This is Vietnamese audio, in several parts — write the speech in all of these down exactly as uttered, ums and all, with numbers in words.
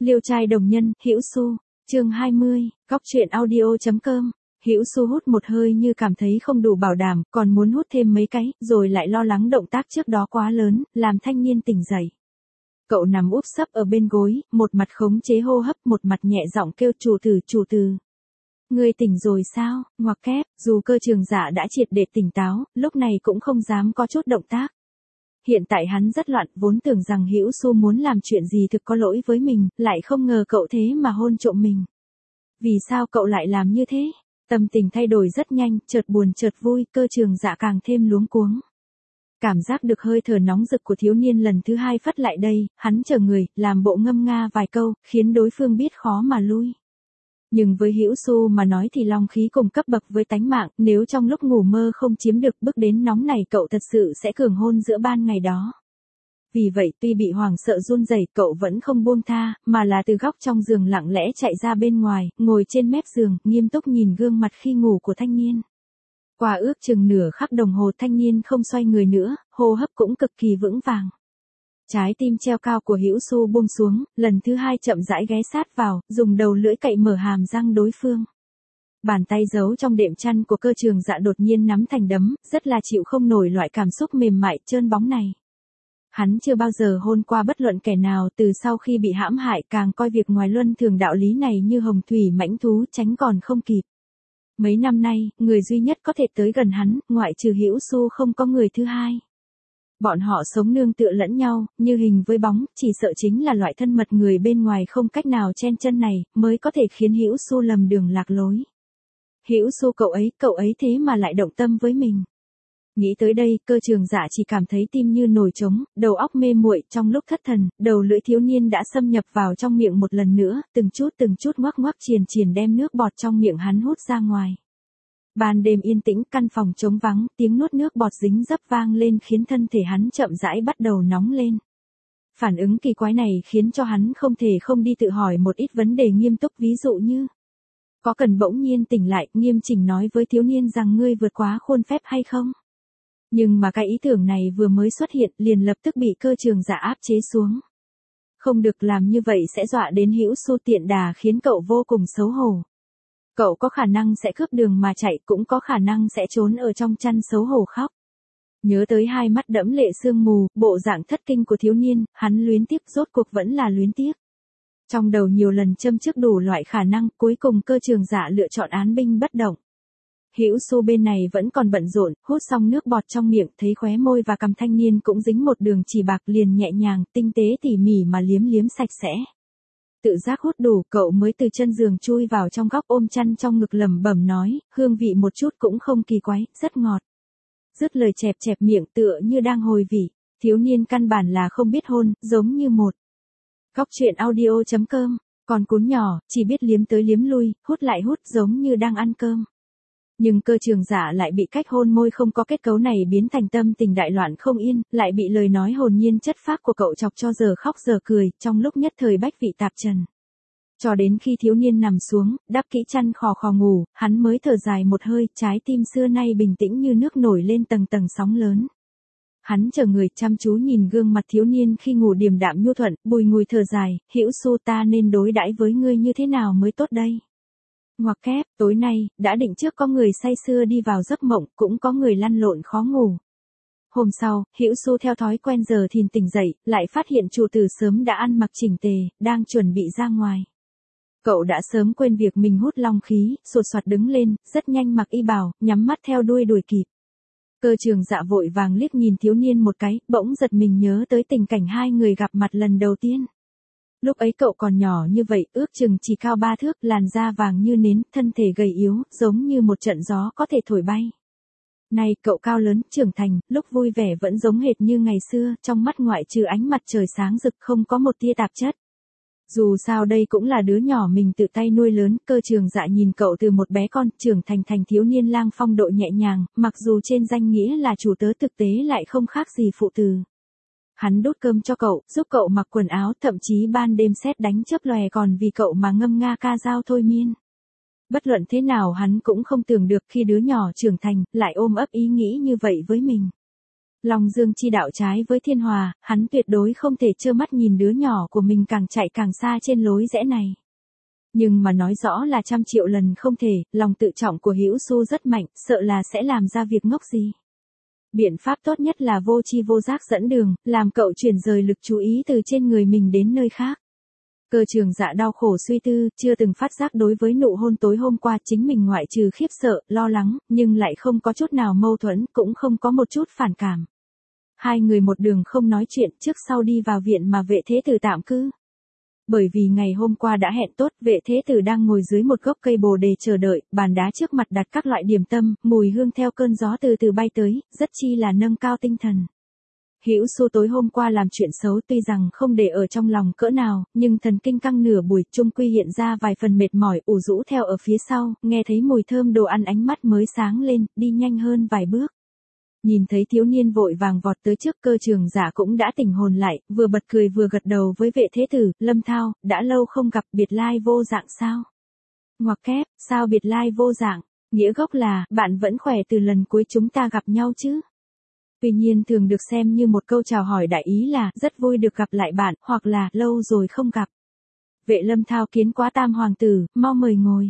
Liêu trai đồng nhân, Hữu Xu, chương hai mươi, góc truyện audio chấm com. Hữu Xu hút một hơi như cảm thấy không đủ bảo đảm, còn muốn hút thêm mấy cái, rồi lại lo lắng động tác trước đó quá lớn, làm thanh niên tỉnh dậy. Cậu nằm úp sấp ở bên gối, một mặt khống chế hô hấp, một mặt nhẹ giọng kêu chủ tử, chủ tử. Ngươi tỉnh rồi sao? Ngoặc kép, dù cơ trường dạ đã triệt để tỉnh táo, lúc này cũng không dám có chút động tác. Hiện tại hắn rất loạn, vốn tưởng rằng Hữu Xu muốn làm chuyện gì thực có lỗi với mình, lại không ngờ cậu thế mà hôn trộm mình. Vì sao cậu lại làm như thế? Tâm tình thay đổi rất nhanh, chợt buồn chợt vui, cơ trường dạ càng thêm luống cuống. Cảm giác được hơi thở nóng rực của thiếu niên lần thứ hai phất lại đây, hắn chờ người, làm bộ ngâm nga vài câu, khiến đối phương biết khó mà lui. Nhưng với Hữu Xu mà nói thì long khí cùng cấp bậc với tánh mạng, nếu trong lúc ngủ mơ không chiếm được bước đến nóng này cậu thật sự sẽ cường hôn giữa ban ngày đó. Vì vậy tuy bị hoảng sợ run rẩy, cậu vẫn không buông tha, mà là từ góc trong giường lặng lẽ chạy ra bên ngoài, ngồi trên mép giường, nghiêm túc nhìn gương mặt khi ngủ của thanh niên. Qua ước chừng nửa khắc đồng hồ thanh niên không xoay người nữa, hô hấp cũng cực kỳ vững vàng. Trái tim treo cao của Hữu Xu buông xuống, lần thứ hai chậm rãi ghé sát vào, dùng đầu lưỡi cậy mở hàm răng đối phương. Bàn tay giấu trong đệm chăn của cơ trường dạ đột nhiên nắm thành đấm, rất là chịu không nổi loại cảm xúc mềm mại trơn bóng này. Hắn chưa bao giờ hôn qua bất luận kẻ nào, từ sau khi bị hãm hại càng coi việc ngoài luân thường đạo lý này như hồng thủy mãnh thú, tránh còn không kịp. Mấy năm nay, người duy nhất có thể tới gần hắn, ngoại trừ Hữu Xu không có người thứ hai. Bọn họ sống nương tựa lẫn nhau, như hình với bóng, chỉ sợ chính là loại thân mật người bên ngoài không cách nào chen chân này, mới có thể khiến Hữu Xu lầm đường lạc lối. Hữu Xu cậu ấy, cậu ấy thế mà lại động tâm với mình. Nghĩ tới đây, cơ trường dạ chỉ cảm thấy tim như nổi trống, đầu óc mê muội, trong lúc thất thần, đầu lưỡi thiếu niên đã xâm nhập vào trong miệng một lần nữa, từng chút từng chút ngoắc ngoắc triền triền đem nước bọt trong miệng hắn hút ra ngoài. Ban đêm yên tĩnh, căn phòng trống vắng, tiếng nuốt nước bọt dính dấp vang lên khiến thân thể hắn chậm rãi bắt đầu nóng lên. Phản ứng kỳ quái này khiến cho hắn không thể không đi tự hỏi một ít vấn đề nghiêm túc, ví dụ như: có cần bỗng nhiên tỉnh lại, nghiêm chỉnh nói với thiếu niên rằng ngươi vượt quá khuôn phép hay không? Nhưng mà cái ý tưởng này vừa mới xuất hiện liền lập tức bị cơ trường dạ áp chế xuống. Không được, làm như vậy sẽ dọa đến Hữu Xu tiện đà, khiến cậu vô cùng xấu hổ. Cậu có khả năng sẽ cướp đường mà chạy, cũng có khả năng sẽ trốn ở trong chăn xấu hổ khóc. Nhớ tới hai mắt đẫm lệ sương mù, bộ dạng thất kinh của thiếu niên, hắn luyến tiếc, rốt cuộc vẫn là luyến tiếc. Trong đầu nhiều lần châm chước đủ loại khả năng, cuối cùng cơ trường dạ lựa chọn án binh bất động. Hữu Xu bên này vẫn còn bận rộn, hút xong nước bọt trong miệng, thấy khóe môi và cằm thanh niên cũng dính một đường chỉ bạc, liền nhẹ nhàng, tinh tế tỉ mỉ mà liếm liếm sạch sẽ. Tự giác hút đủ, cậu mới từ chân giường chui vào trong góc ôm chăn trong ngực lẩm bẩm nói, hương vị một chút cũng không kỳ quái, rất ngọt. Dứt lời chẹp chẹp miệng tựa như đang hồi vị, thiếu niên căn bản là không biết hôn, giống như một. Góc truyện audio chấm com, còn cún nhỏ, chỉ biết liếm tới liếm lui, hút lại hút giống như đang ăn cơm. Nhưng cơ trường dạ lại bị cách hôn môi không có kết cấu này biến thành tâm tình đại loạn không yên, lại bị lời nói hồn nhiên chất phác của cậu chọc cho giờ khóc giờ cười, trong lúc nhất thời bách vị tạp trần. Cho đến khi thiếu niên nằm xuống, đắp kỹ chăn khò khò ngủ, hắn mới thở dài một hơi, trái tim xưa nay bình tĩnh như nước nổi lên tầng tầng sóng lớn. Hắn chờ người chăm chú nhìn gương mặt thiếu niên khi ngủ điềm đạm nhu thuận, bùi ngùi thở dài, Hữu Xu, ta nên đối đãi với ngươi như thế nào mới tốt đây? Ngoặc kép, tối nay, đã định trước có người say sưa đi vào giấc mộng, cũng có người lăn lộn khó ngủ. Hôm sau, Hữu Xu theo thói quen giờ thìn tỉnh dậy, lại phát hiện chủ tử sớm đã ăn mặc chỉnh tề, đang chuẩn bị ra ngoài. Cậu đã sớm quên việc mình hút long khí, sột soạt đứng lên, rất nhanh mặc y bào, nhắm mắt theo đuôi đuổi kịp. Cơ trường dạ vội vàng liếc nhìn thiếu niên một cái, bỗng giật mình nhớ tới tình cảnh hai người gặp mặt lần đầu tiên. Lúc ấy cậu còn nhỏ như vậy, ước chừng chỉ cao ba thước, làn da vàng như nến, thân thể gầy yếu, giống như một trận gió có thể thổi bay. Nay cậu cao lớn, trưởng thành, lúc vui vẻ vẫn giống hệt như ngày xưa, trong mắt ngoại trừ ánh mặt trời sáng rực không có một tia tạp chất. Dù sao đây cũng là đứa nhỏ mình tự tay nuôi lớn, cơ trường dạ nhìn cậu từ một bé con, trưởng thành thành thiếu niên lang phong độ nhẹ nhàng, mặc dù trên danh nghĩa là chủ tớ thực tế lại không khác gì phụ tử. Hắn đút cơm cho cậu, giúp cậu mặc quần áo, thậm chí ban đêm sét đánh chớp lòe còn vì cậu mà ngâm nga ca dao thôi miên. Bất luận thế nào hắn cũng không tưởng được khi đứa nhỏ trưởng thành, lại ôm ấp ý nghĩ như vậy với mình. Long Dương chi đạo trái với thiên hòa, hắn tuyệt đối không thể trơ mắt nhìn đứa nhỏ của mình càng chạy càng xa trên lối rẽ này. Nhưng mà nói rõ là trăm triệu lần không thể, lòng tự trọng của Hữu Xu rất mạnh, sợ là sẽ làm ra việc ngốc gì. Biện pháp tốt nhất là vô tri vô giác dẫn đường, làm cậu chuyển rời lực chú ý từ trên người mình đến nơi khác. Cơ Trường Dạ đau khổ suy tư, chưa từng phát giác đối với nụ hôn tối hôm qua chính mình ngoại trừ khiếp sợ, lo lắng, nhưng lại không có chút nào mâu thuẫn, cũng không có một chút phản cảm. Hai người một đường không nói chuyện, trước sau đi vào viện mà vệ thế tử tạm cư. Bởi vì ngày hôm qua đã hẹn tốt, vệ thế tử đang ngồi dưới một gốc cây bồ đề chờ đợi, bàn đá trước mặt đặt các loại điểm tâm, mùi hương theo cơn gió từ từ bay tới, rất chi là nâng cao tinh thần. Hữu Xu tối hôm qua làm chuyện xấu tuy rằng không để ở trong lòng cỡ nào, nhưng thần kinh căng nửa buổi, chung quy hiện ra vài phần mệt mỏi, ủ rũ theo ở phía sau, nghe thấy mùi thơm đồ ăn ánh mắt mới sáng lên, đi nhanh hơn vài bước. Nhìn thấy thiếu niên vội vàng vọt tới trước, Cơ Trường Giả cũng đã tỉnh hồn lại, vừa bật cười vừa gật đầu với vệ thế tử, Lâm Thao, đã lâu không gặp, biệt lai vô dạng sao? Ngoặc kép, sao biệt lai vô dạng? Nghĩa gốc là, bạn vẫn khỏe từ lần cuối chúng ta gặp nhau chứ? Tuy nhiên thường được xem như một câu chào hỏi đại ý là, rất vui được gặp lại bạn, hoặc là, lâu rồi không gặp. Vệ Lâm Thao kiến quá tam hoàng tử, mau mời ngồi.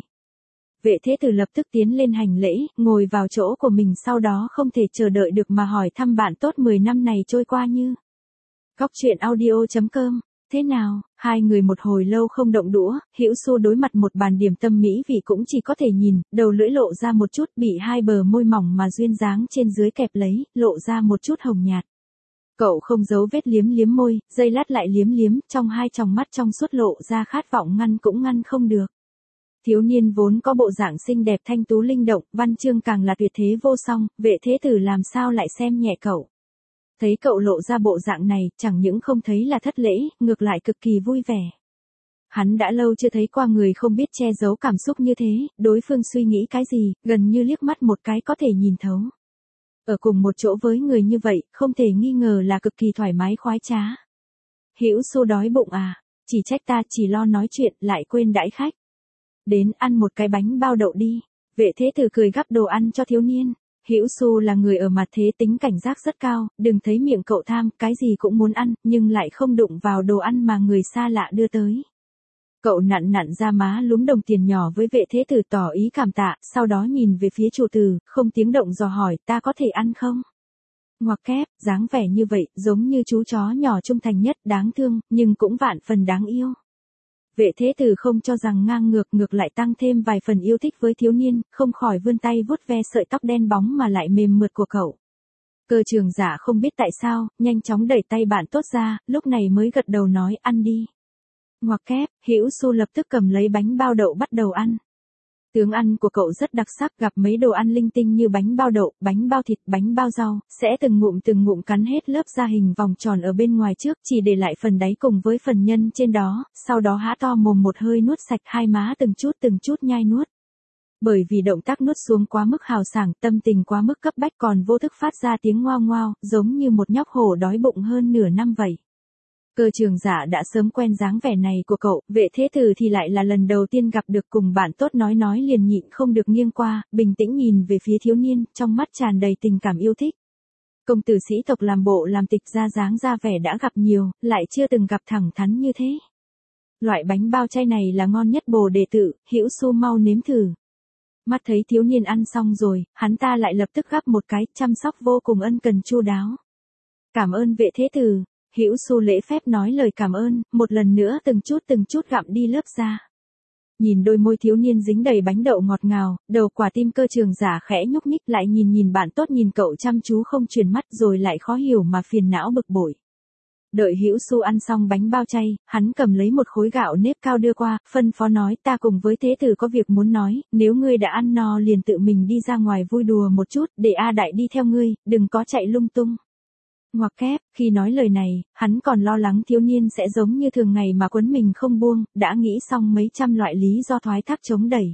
Vệ thế tử lập tức tiến lên hành lễ, ngồi vào chỗ của mình, sau đó không thể chờ đợi được mà hỏi thăm bạn tốt mười năm này trôi qua như. Góc truyện audio chấm com, thế nào, hai người một hồi lâu không động đũa, Hữu Xu đối mặt một bàn điểm tâm mỹ vị cũng chỉ có thể nhìn, đầu lưỡi lộ ra một chút, bị hai bờ môi mỏng mà duyên dáng trên dưới kẹp lấy, lộ ra một chút hồng nhạt. Cậu không giấu vết liếm liếm môi, giây lát lại liếm liếm, trong hai tròng mắt trong suốt lộ ra khát vọng ngăn cũng ngăn không được. Thiếu niên vốn có bộ dạng xinh đẹp thanh tú linh động, văn chương càng là tuyệt thế vô song, vệ thế tử làm sao lại xem nhẹ cậu. Thấy cậu lộ ra bộ dạng này, chẳng những không thấy là thất lễ, ngược lại cực kỳ vui vẻ. Hắn đã lâu chưa thấy qua người không biết che giấu cảm xúc như thế, đối phương suy nghĩ cái gì, gần như liếc mắt một cái có thể nhìn thấu. Ở cùng một chỗ với người như vậy, không thể nghi ngờ là cực kỳ thoải mái khoái trá. Hữu Xu đói bụng à, chỉ trách ta chỉ lo nói chuyện, lại quên đãi khách. Đến ăn một cái bánh bao đậu đi. Vệ thế tử cười gắp đồ ăn cho thiếu niên. Hữu Xu là người ở mặt thế tính cảnh giác rất cao, đừng thấy miệng cậu tham, cái gì cũng muốn ăn, nhưng lại không đụng vào đồ ăn mà người xa lạ đưa tới. Cậu nặn nặn ra má lúm đồng tiền nhỏ với vệ thế tử tỏ ý cảm tạ, sau đó nhìn về phía chủ tử, không tiếng động dò hỏi, ta có thể ăn không? Ngoặc kép, dáng vẻ như vậy, giống như chú chó nhỏ trung thành nhất, đáng thương, nhưng cũng vạn phần đáng yêu. Vệ thế tử không cho rằng ngang ngược, ngược lại tăng thêm vài phần yêu thích với thiếu niên, không khỏi vươn tay vuốt ve sợi tóc đen bóng mà lại mềm mượt của cậu. Cơ Trường Giả không biết tại sao, nhanh chóng đẩy tay bạn tốt ra, lúc này mới gật đầu nói ăn đi. Ngoặc kép, Hữu Xu lập tức cầm lấy bánh bao đậu bắt đầu ăn. Tướng ăn của cậu rất đặc sắc, gặp mấy đồ ăn linh tinh như bánh bao đậu, bánh bao thịt, bánh bao rau, sẽ từng ngụm từng ngụm cắn hết lớp da hình vòng tròn ở bên ngoài trước, chỉ để lại phần đáy cùng với phần nhân trên đó, sau đó há to mồm một hơi nuốt sạch, hai má từng chút từng chút nhai nuốt. Bởi vì động tác nuốt xuống quá mức hào sảng, tâm tình quá mức cấp bách còn vô thức phát ra tiếng ngoao ngoao, giống như một nhóc hổ đói bụng hơn nửa năm vậy. Cơ Trường Giả đã sớm quen dáng vẻ này của cậu, vệ thế tử thì lại là lần đầu tiên gặp được, cùng bạn tốt nói nói liền nhịn không được nghiêng qua, bình tĩnh nhìn về phía thiếu niên, trong mắt tràn đầy tình cảm yêu thích. Công tử sĩ tộc làm bộ làm tịch ra dáng ra vẻ đã gặp nhiều, lại chưa từng gặp thẳng thắn như thế. Loại bánh bao chay này là ngon nhất Bồ Đề Tự, Hữu Xu mau nếm thử. Mắt thấy thiếu niên ăn xong rồi, hắn ta lại lập tức gắp một cái, chăm sóc vô cùng ân cần chu đáo. Cảm ơn vệ thế tử. Hữu Xu lễ phép nói lời cảm ơn, một lần nữa từng chút từng chút gặm đi lớp da. Nhìn đôi môi thiếu niên dính đầy bánh đậu ngọt ngào, đầu quả tim Cơ Trường Giả khẽ nhúc nhích, lại nhìn nhìn bạn tốt nhìn cậu chăm chú không chuyển mắt, rồi lại khó hiểu mà phiền não bực bội. Đợi Hữu Xu ăn xong bánh bao chay, hắn cầm lấy một khối gạo nếp cao đưa qua, phân phó nói, ta cùng với thế tử có việc muốn nói, nếu ngươi đã ăn no liền tự mình đi ra ngoài vui đùa một chút, để A Đại đi theo ngươi, đừng có chạy lung tung. Ngoặc kép, khi nói lời này, hắn còn lo lắng thiếu niên sẽ giống như thường ngày mà quấn mình không buông, đã nghĩ xong mấy trăm loại lý do thoái thác chống đẩy.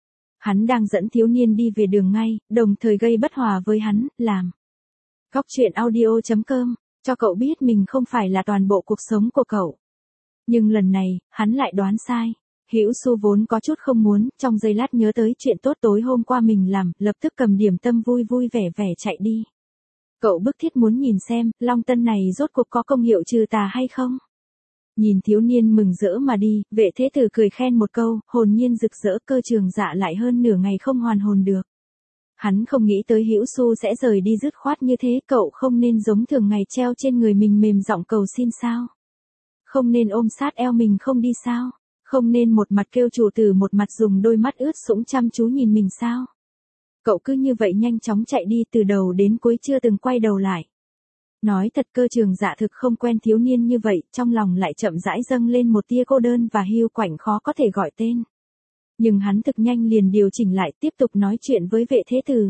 Hắn đang dẫn thiếu niên đi về đường ngay, đồng thời gây bất hòa với hắn, làm. Góc truyện audio chấm com, cho cậu biết mình không phải là toàn bộ cuộc sống của cậu. Nhưng lần này, hắn lại đoán sai. Hữu Xu vốn có chút không muốn, trong giây lát nhớ tới chuyện tốt tối hôm qua mình làm, lập tức cầm điểm tâm vui vui vẻ vẻ chạy đi. Cậu bức thiết muốn nhìn xem, long tân này rốt cuộc có công hiệu trừ tà hay không? Nhìn thiếu niên mừng rỡ mà đi, vệ thế tử cười khen một câu, hồn nhiên rực rỡ, Cơ Trường Dạ lại hơn nửa ngày không hoàn hồn được. Hắn không nghĩ tới Hữu Xu sẽ rời đi dứt khoát như thế, cậu không nên giống thường ngày treo trên người mình mềm giọng cầu xin sao? Không nên ôm sát eo mình không đi sao? Không nên một mặt kêu chủ tử một mặt dùng đôi mắt ướt sũng chăm chú nhìn mình sao? Cậu cứ như vậy nhanh chóng chạy đi từ đầu đến cuối chưa từng quay đầu lại. Nói thật Cơ Trường Dạ thực không quen thiếu niên như vậy, trong lòng lại chậm rãi dâng lên một tia cô đơn và hiu quạnh khó có thể gọi tên. Nhưng hắn thực nhanh liền điều chỉnh lại tiếp tục nói chuyện với vệ thế tử.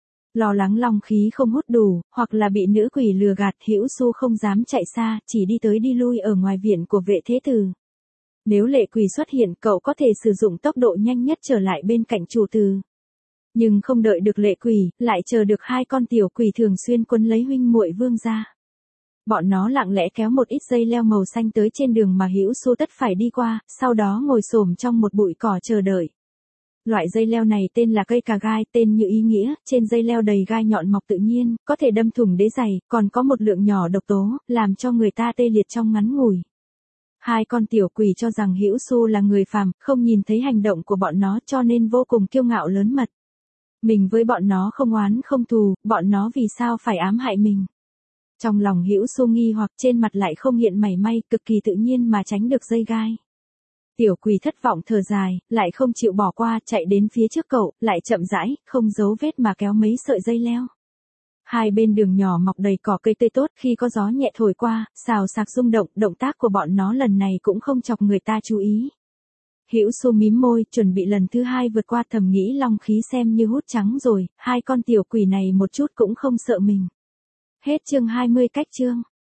Lo lắng long khí không hút đủ, hoặc là bị nữ quỷ lừa gạt, Hữu Xu không dám chạy xa, chỉ đi tới đi lui ở ngoài viện của vệ thế tử. Nếu lệ quỷ xuất hiện cậu có thể sử dụng tốc độ nhanh nhất trở lại bên cạnh chủ tử. Nhưng không đợi được lệ quỷ, lại chờ được hai con tiểu quỷ thường xuyên quấn lấy huynh muội Vương gia. Bọn nó lặng lẽ kéo một ít dây leo màu xanh tới trên đường mà Hữu Xu tất phải đi qua, sau đó ngồi xổm trong một bụi cỏ chờ đợi. Loại dây leo này tên là cây cà gai, tên như ý nghĩa, trên dây leo đầy gai nhọn mọc tự nhiên, có thể đâm thủng đế giày, còn có một lượng nhỏ độc tố, làm cho người ta tê liệt trong ngắn ngủi. Hai con tiểu quỷ cho rằng Hữu Xu là người phàm, không nhìn thấy hành động của bọn nó cho nên vô cùng kiêu ngạo lớn mật. Mình với bọn nó không oán không thù, bọn nó vì sao phải ám hại mình. Trong lòng Hữu Xu nghi hoặc trên mặt lại không hiện mảy may, cực kỳ tự nhiên mà tránh được dây gai. Tiểu quỷ thất vọng thở dài, lại không chịu bỏ qua, chạy đến phía trước cậu, lại chậm rãi, không giấu vết mà kéo mấy sợi dây leo. Hai bên đường nhỏ mọc đầy cỏ cây tươi tốt, khi có gió nhẹ thổi qua, xào xạc rung động, động tác của bọn nó lần này cũng không chọc người ta chú ý. Hữu Xu mím môi, chuẩn bị lần thứ hai vượt qua, thầm nghĩ long khí xem như hút trắng rồi, hai con tiểu quỷ này một chút cũng không sợ mình. Hết chương hai mươi cách chương.